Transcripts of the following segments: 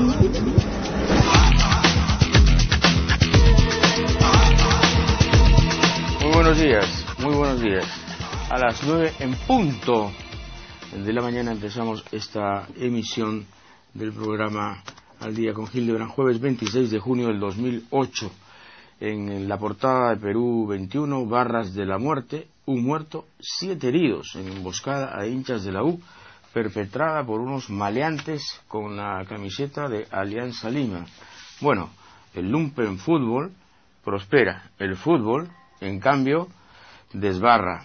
Muy buenos días. A las 9 en punto de la mañana empezamos esta emisión del programa Al Día con Hildebrand, jueves 26 de junio del 2008. En la portada de Perú 21, barras de la muerte, un muerto, 7 heridos en emboscada a hinchas de la U, perpetrada por unos maleantes con la camiseta de Alianza Lima. Bueno, el lumpen fútbol prospera, el fútbol, en cambio, desbarra.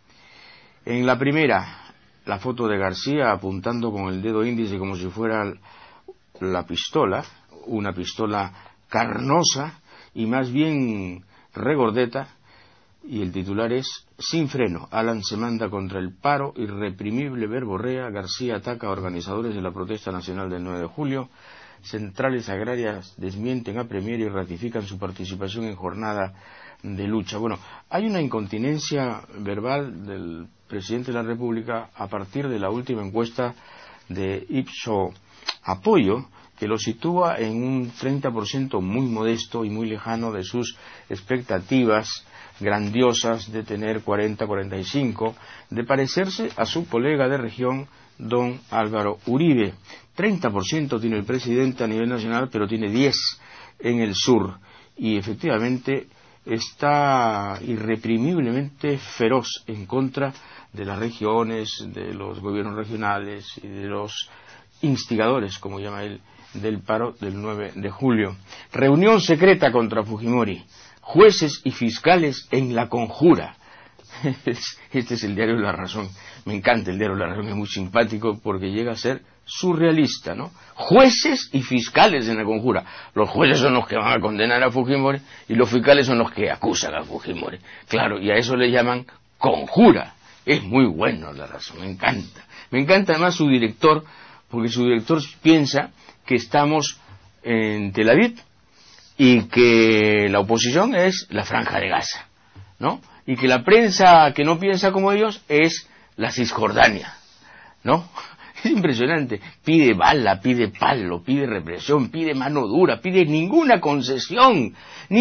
En la primera, la foto de García apuntando con el dedo índice como si fuera la pistola, una pistola carnosa y más bien regordeta, y el titular es: sin freno, Alan se manda contra el paro irreprimible verborrea, García ataca a organizadores de la protesta nacional del 9 de julio, centrales agrarias desmienten a Premier y ratifican su participación en jornada de lucha. Bueno, hay una incontinencia verbal del presidente de la República a partir de la última encuesta de Ipsos Apoyo, que lo sitúa en un 30% muy modesto y muy lejano de sus expectativas grandiosas de tener 40-45, de parecerse a su colega de región, don Álvaro Uribe. 30% tiene el presidente a nivel nacional, pero tiene 10 en el sur, y efectivamente está irreprimiblemente feroz en contra de las regiones, de los gobiernos regionales y de los instigadores, como llama él, del paro del 9 de julio. Reunión secreta contra Fujimori, jueces y fiscales en la conjura. Este es el diario La Razón. Me encanta el diario La Razón, es muy simpático porque llega a ser surrealista, ¿no? Jueces y fiscales en la conjura. Los jueces son los que van a condenar a Fujimori y los fiscales son los que acusan a Fujimori. Claro, y a eso le llaman conjura. Es muy bueno La Razón, me encanta. Me encanta además su director, porque su director piensa que estamos en Tel Aviv y que la oposición es la Franja de Gaza, ¿no? Y que la prensa que no piensa como ellos es la Cisjordania, ¿no? Es impresionante. Pide bala, pide palo, pide represión, pide mano dura, pide ninguna concesión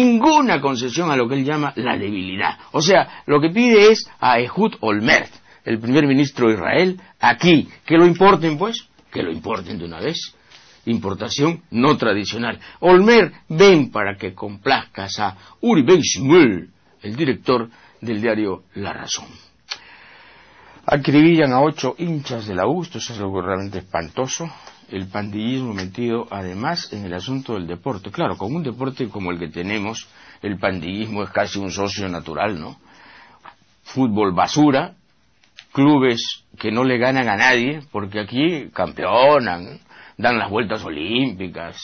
a lo que él llama la debilidad. O sea, lo que pide es a Ehud Olmert, el primer ministro de Israel, aquí. ¿Que lo importen, pues? Que lo importen de una vez. Importación no tradicional. Olmert, ven para que complazcas a Uri Ben Shmuel, el director del diario La Razón. Acribillan a 8 hinchas de la U, esto es algo realmente espantoso, el pandillismo metido además en el asunto del deporte. Claro, con un deporte como el que tenemos, el pandillismo es casi un socio natural, ¿no? Fútbol basura, clubes que no le ganan a nadie, porque aquí campeonan, dan las vueltas olímpicas,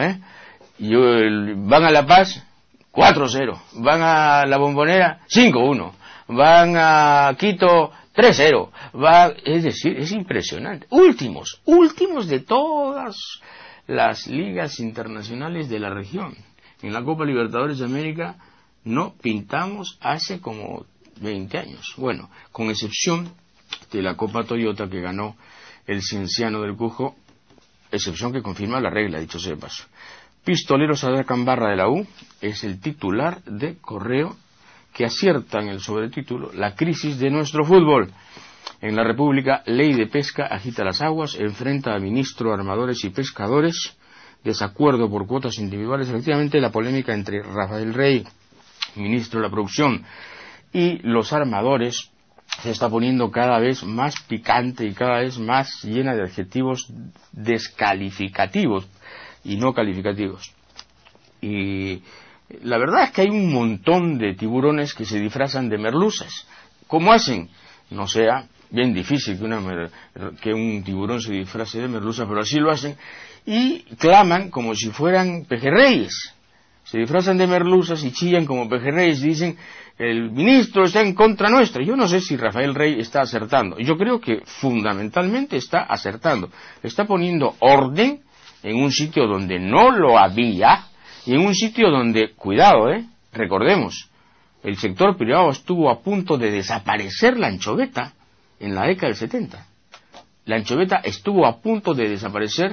van a La Paz, 4-0, van a La Bombonera, 5-1, van a Quito, 3-0, es decir, es impresionante. Últimos de todas las ligas internacionales de la región. En la Copa Libertadores de América no pintamos hace como 20 años. Bueno, con excepción de la Copa Toyota que ganó el Cienciano del Cujo, excepción que confirma la regla, dicho sea de paso. Pistoleros atacan barra de la U, es el titular de Correo, que acierta en el sobretítulo la crisis de nuestro fútbol. En la República, ley de pesca agita las aguas, enfrenta a ministro, armadores y pescadores, desacuerdo por cuotas individuales. Efectivamente, la polémica entre Rafael Rey, ministro de la Producción, y los armadores se está poniendo cada vez más picante y cada vez más llena de adjetivos descalificativos y no calificativos. Y la verdad es que hay un montón de tiburones que se disfrazan de merluzas. ¿Cómo hacen? No sea bien difícil que un tiburón se disfrace de merluza, pero así lo hacen, y claman como si fueran pejerreyes. Se disfrazan de merluzas y chillan como pejerreyes y dicen: el ministro está en contra nuestra. Yo no sé si Rafael Rey está acertando. Yo creo que fundamentalmente está acertando. Está poniendo orden en un sitio donde no lo había, y en un sitio donde, cuidado, recordemos, el sector privado estuvo a punto de desaparecer la anchoveta en la década del 70. La anchoveta estuvo a punto de desaparecer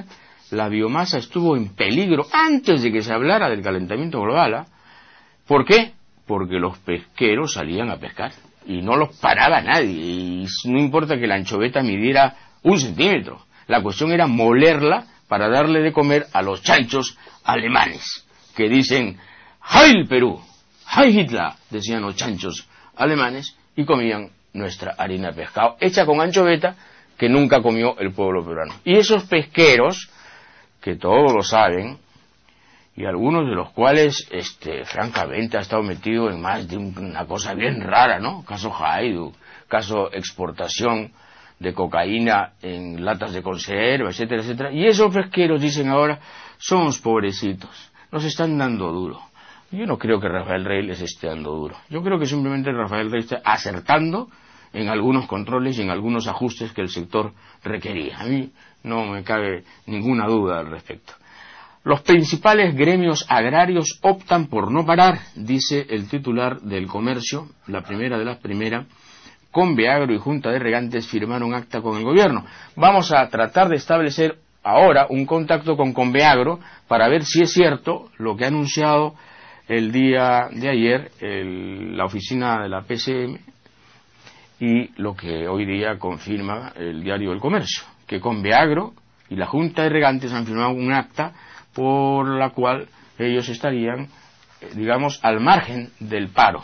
la biomasa estuvo en peligro antes de que se hablara del calentamiento global. ¿Ah? ¿Por qué? Porque los pesqueros salían a pescar y no los paraba nadie, y no importa que la anchoveta midiera 1 centímetro, la cuestión era molerla para darle de comer a los chanchos alemanes, que dicen ¡Heil Perú! ¡Heil Hitler! Decían los chanchos alemanes, y comían nuestra harina de pescado, hecha con anchoveta, que nunca comió el pueblo peruano. Y esos pesqueros, que todos lo saben, y algunos de los cuales, francamente, ha estado metido en más de una cosa bien rara, ¿no? Caso Haiduk, caso exportación de cocaína en latas de conserva, etcétera, etcétera. Y esos pesqueros dicen ahora, somos pobrecitos, nos están dando duro. Yo no creo que Rafael Rey les esté dando duro. Yo creo que simplemente Rafael Rey está acertando en algunos controles y en algunos ajustes que el sector requería. A mí no me cabe ninguna duda al respecto. Los principales gremios agrarios optan por no parar, dice el titular del Comercio, la primera de las primeras. Conveagro y Junta de Regantes firmaron acta con el gobierno. Vamos a tratar de establecer ahora un contacto con Conveagro para ver si es cierto lo que ha anunciado el día de ayer la oficina de la PCM y lo que hoy día confirma el diario El Comercio, que Conveagro y la Junta de Regantes han firmado un acta por la cual ellos estarían, digamos, al margen del paro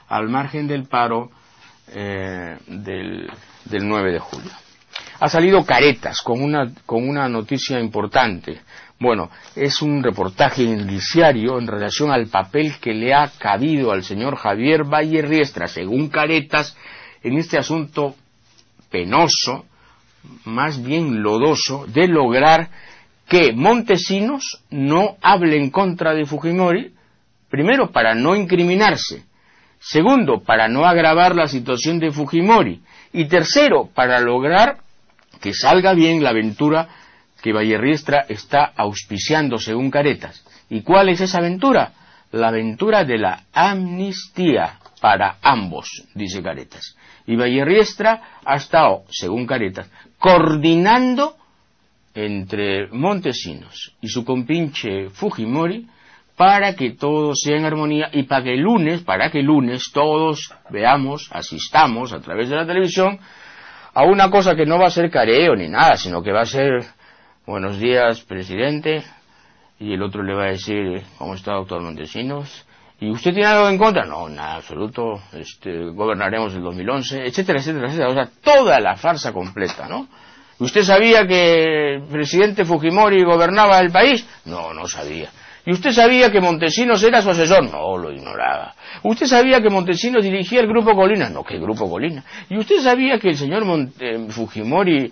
del 9 de julio. Ha salido Caretas con una noticia importante. Bueno, es un reportaje indiciario en relación al papel que le ha cabido al señor Javier Valle Riestra, según Caretas, en este asunto penoso, más bien lodoso, de lograr que Montesinos no hable en contra de Fujimori, primero para no incriminarse, segundo para no agravar la situación de Fujimori, y tercero para lograr que salga bien la aventura que Valle Riestra está auspiciando según Caretas. ¿Y cuál es esa aventura? La aventura de la amnistía para ambos, dice Caretas. Y Valle Riestra ha estado, según Caretas, coordinando entre Montesinos y su compinche Fujimori para que todo sea en armonía y para que el lunes todos veamos, asistamos a través de la televisión a una cosa que no va a ser careo ni nada, sino que va a ser buenos días, presidente, y el otro le va a decir ¿cómo está, doctor Montesinos? ¿Y usted tiene algo en contra? No, nada absoluto, gobernaremos el 2011, etcétera, etcétera, etcétera. O sea, toda la farsa completa, ¿no? ¿Usted sabía que el presidente Fujimori gobernaba el país? No, no sabía. ¿Y usted sabía que Montesinos era su asesor? No, lo ignoraba. ¿Usted sabía que Montesinos dirigía el Grupo Colina? No, ¿qué Grupo Colina? ¿Y usted sabía que el señor Fujimori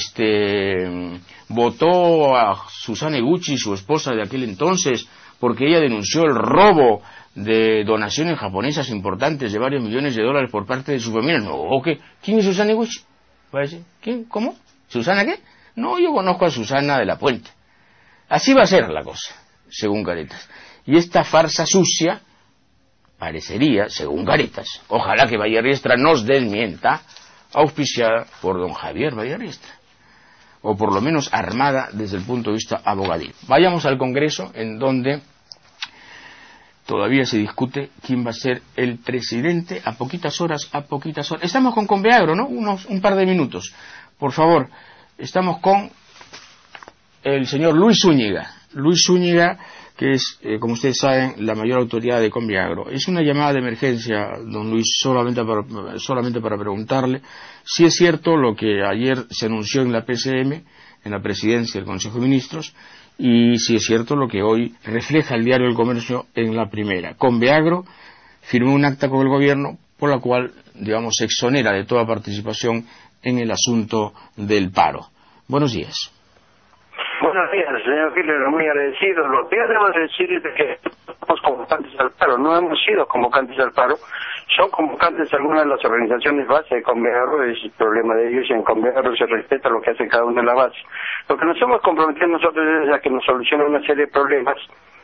votó a Susana Eguchi, su esposa de aquel entonces, porque ella denunció el robo de donaciones japonesas importantes de varios millones de dólares por parte de su familia? No, ¿qué? ¿Quién es Susana Eguchi? ¿Va a decir? ¿Quién? ¿Cómo? ¿Susana qué? No, yo conozco a Susana de la Puente. Así va a ser la cosa, según Caretas. Y esta farsa sucia parecería, según Caretas, ojalá que Valle Riestra nos desmienta, auspiciada por don Javier Valle Riestra, o por lo menos armada desde el punto de vista abogadil. Vayamos al Congreso, en donde todavía se discute quién va a ser el presidente a poquitas horas. Estamos con Conveagro, ¿no? Un par de minutos. Por favor, estamos con el señor Luis Zúñiga. Luis Zúñiga, que es, como ustedes saben, la mayor autoridad de Conveagro. Es una llamada de emergencia, don Luis, solamente para preguntarle si es cierto lo que ayer se anunció en la PCM, en la presidencia del Consejo de Ministros, y si es cierto lo que hoy refleja el diario El Comercio en la primera. Conveagro firmó un acta con el gobierno por la cual, digamos, se exonera de toda participación en el asunto del paro. Buenos días. Buenos días, señor Hitler, muy agradecido. Lo que debo decir es que somos convocantes al paro, no hemos sido convocantes al paro, son convocantes algunas de las organizaciones base de Conveagro, es el problema de ellos, y en Conveagro se respeta lo que hace cada una de las bases. Lo que nos hemos comprometido nosotros es a que nos solucione una serie de problemas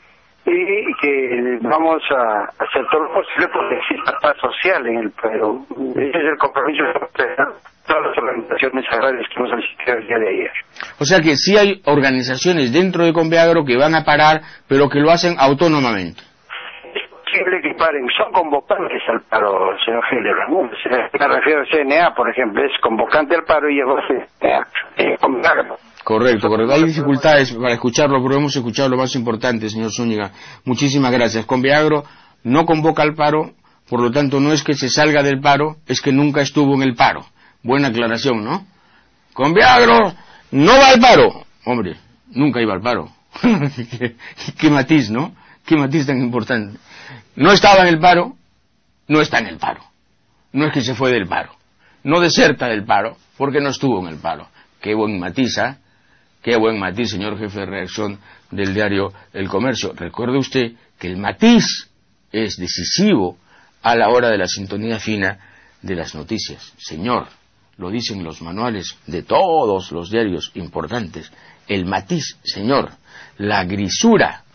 y que vamos a hacer todo lo posible porque exista paz social en el Perú. Ese es el compromiso de todas las organizaciones agrarias que hemos asistido el día de ayer. O sea que sí hay organizaciones dentro de Conveagro que van a parar, pero que lo hacen autónomamente. Es posible que paren, son convocantes al paro, señor Hildebrand. Me refiero al CNA, por ejemplo, es convocante al paro y llegó a CNA, Conveagro. Correcto. Hay dificultades para escucharlo, pero hemos escuchado lo más importante, señor Zúñiga. Muchísimas gracias. Conveagro no convoca al paro, por lo tanto no es que se salga del paro, es que nunca estuvo en el paro. Buena aclaración, ¿no? Conveagro no va al paro. Hombre, nunca iba al paro. Qué matiz, ¿no? Qué matiz tan importante. No estaba en el paro, no está en el paro. No es que se fue del paro. No deserta del paro, porque no estuvo en el paro. Qué buen matiz, ¿eh? Qué buen matiz, señor jefe de redacción del diario El Comercio. Recuerde usted que el matiz es decisivo a la hora de la sintonía fina de las noticias. Señor, lo dicen los manuales de todos los diarios importantes. El matiz, señor, la grisura